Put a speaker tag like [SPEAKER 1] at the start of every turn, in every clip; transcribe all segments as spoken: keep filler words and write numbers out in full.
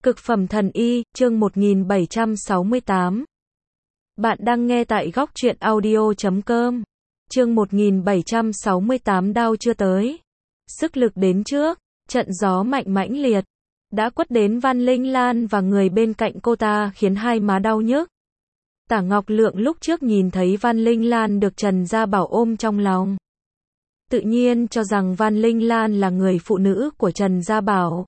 [SPEAKER 1] Cực phẩm thần y, chương một nghìn bảy trăm sáu mươi tám. Bạn đang nghe tại góc truyện audio chấm com. Chương một nghìn bảy trăm sáu mươi tám đau chưa tới. Sức lực đến trước, trận gió mạnh mãnh liệt đã quất đến Văn Linh Lan và người bên cạnh cô ta khiến hai má đau nhức. Tả Ngọc Lượng lúc trước nhìn thấy Văn Linh Lan được Trần Gia Bảo ôm trong lòng, tự nhiên cho rằng Văn Linh Lan là người phụ nữ của Trần Gia Bảo.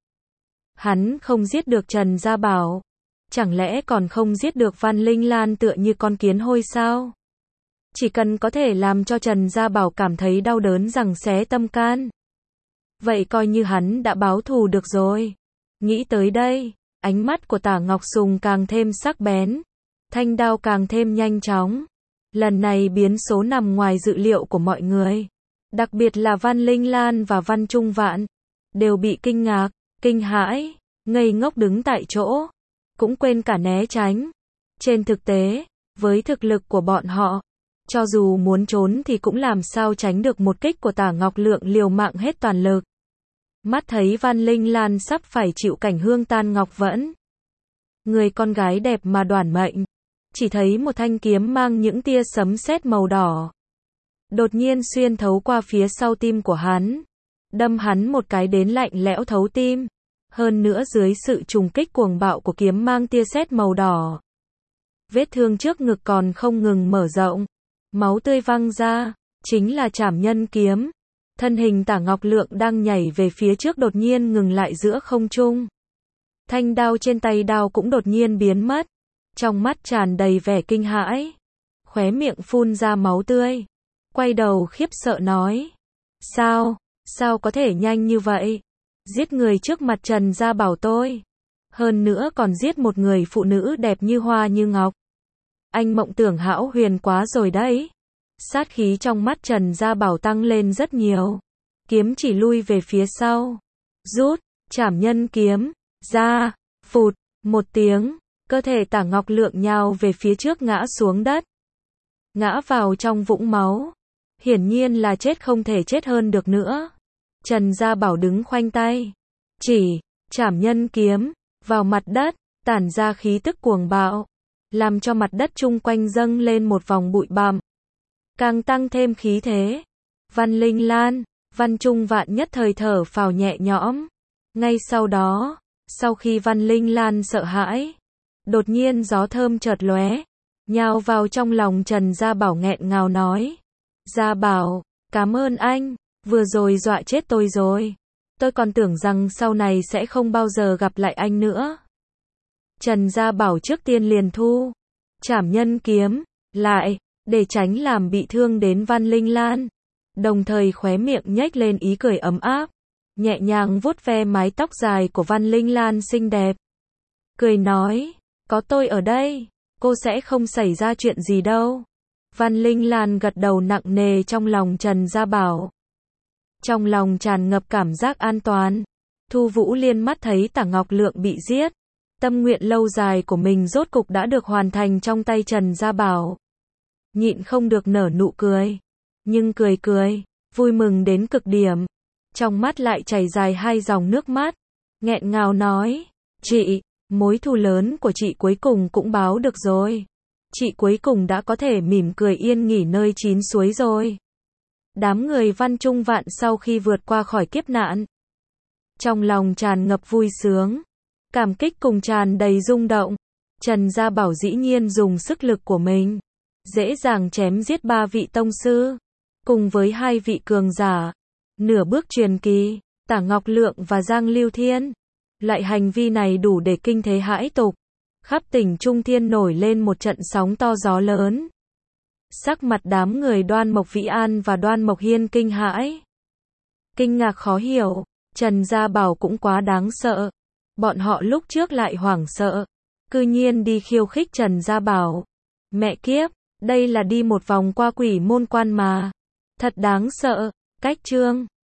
[SPEAKER 1] Hắn không giết được Trần Gia Bảo, chẳng lẽ còn không giết được Văn Linh Lan tựa như con kiến hôi sao? Chỉ cần có thể làm cho Trần Gia Bảo cảm thấy đau đớn giằng xé tâm can, vậy coi như hắn đã báo thù được rồi. Nghĩ tới đây, ánh mắt của Tả Ngọc Sùng càng thêm sắc bén, thanh đao càng thêm nhanh chóng. Lần này biến số nằm ngoài dự liệu của mọi người, đặc biệt là Văn Linh Lan và Văn Trung Vạn, đều bị kinh ngạc, kinh hãi, ngây ngốc đứng tại chỗ, cũng quên cả né tránh. Trên thực tế, với thực lực của bọn họ, cho dù muốn trốn thì cũng làm sao tránh được một kích của Tả Ngọc Lượng liều mạng hết toàn lực. Mắt thấy Văn Linh Lan sắp phải chịu cảnh hương tan ngọc vẫn, người con gái đẹp mà đoản mệnh, chỉ thấy một thanh kiếm mang những tia sấm sét màu đỏ đột nhiên xuyên thấu qua phía sau tim của hắn, đâm hắn một cái đến lạnh lẽo thấu tim. Hơn nữa dưới sự trùng kích cuồng bạo của kiếm mang tia sét màu đỏ, vết thương trước ngực còn không ngừng mở rộng, máu tươi văng ra, chính là Trảm Nhân kiếm. Thân hình Tả Ngọc Lượng đang nhảy về phía trước đột nhiên ngừng lại giữa không trung. Thanh đao trên tay đao cũng đột nhiên biến mất, trong mắt tràn đầy vẻ kinh hãi, khóe miệng phun ra máu tươi, quay đầu khiếp sợ nói: Sao, sao có thể nhanh như vậy? Giết người trước mặt Trần Gia Bảo tôi, hơn nữa còn giết một người phụ nữ đẹp như hoa như ngọc. Anh mộng tưởng hão huyền quá rồi đấy. Sát khí trong mắt Trần Gia Bảo tăng lên rất nhiều, kiếm chỉ lui về phía sau, rút Trảm Nhân kiếm ra, phụt một tiếng, cơ thể Tả Ngọc Lượng nhào về phía trước ngã xuống đất, ngã vào trong vũng máu, hiển nhiên là chết không thể chết hơn được nữa. Trần Gia Bảo đứng khoanh tay, chỉ Trảm Nhân kiếm vào mặt đất, tản ra khí tức cuồng bạo, làm cho mặt đất chung quanh dâng lên một vòng bụi bặm, càng tăng thêm khí thế. Văn Linh Lan, Văn Trung Vạn nhất thời thở phào nhẹ nhõm. Ngay sau đó, sau khi Văn Linh Lan sợ hãi, đột nhiên gió thơm chợt lóe, nhào vào trong lòng Trần Gia Bảo nghẹn ngào nói: Gia Bảo, cảm ơn anh, vừa rồi dọa chết tôi rồi. Tôi còn tưởng rằng sau này sẽ không bao giờ gặp lại anh nữa. Trần Gia Bảo trước tiên liền thu Trảm Nhân kiếm lại, để tránh làm bị thương đến Văn Linh Lan, đồng thời khóe miệng nhếch lên ý cười ấm áp, nhẹ nhàng vuốt ve mái tóc dài của Văn Linh Lan xinh đẹp, cười nói: Có tôi ở đây, cô sẽ không xảy ra chuyện gì đâu. Văn Linh Lan gật đầu nặng nề trong lòng Trần Gia Bảo, trong lòng tràn ngập cảm giác an toàn. Thu Vũ Liên mắt thấy Tả Ngọc Lượng bị giết, tâm nguyện lâu dài của mình rốt cục đã được hoàn thành trong tay Trần Gia Bảo, nhịn không được nở nụ cười, nhưng cười cười, vui mừng đến cực điểm, trong mắt lại chảy dài hai dòng nước mắt, nghẹn ngào nói: Chị, mối thù lớn của chị cuối cùng cũng báo được rồi. Chị cuối cùng đã có thể mỉm cười yên nghỉ nơi chín suối rồi. Đám người Văn Trung Vạn sau khi vượt qua khỏi kiếp nạn, trong lòng tràn ngập vui sướng, cảm kích cùng tràn đầy rung động. Trần Gia Bảo dĩ nhiên dùng sức lực của mình, dễ dàng chém giết ba vị tông sư, cùng với hai vị cường giả, nửa bước truyền kỳ, Tả Ngọc Lượng và Giang Lưu Thiên. Loại hành vi này đủ để kinh thế hãi tục, khắp tỉnh Trung Thiên nổi lên một trận sóng to gió lớn. Sắc mặt đám người Đoan Mộc Vĩ An và Đoan Mộc Hiên kinh hãi, kinh ngạc khó hiểu. Trần Gia Bảo cũng quá đáng sợ, bọn họ lúc trước lại hoảng sợ, cư nhiên đi khiêu khích Trần Gia Bảo. Mẹ kiếp, đây là đi một vòng qua quỷ môn quan mà, thật đáng sợ. Cách chương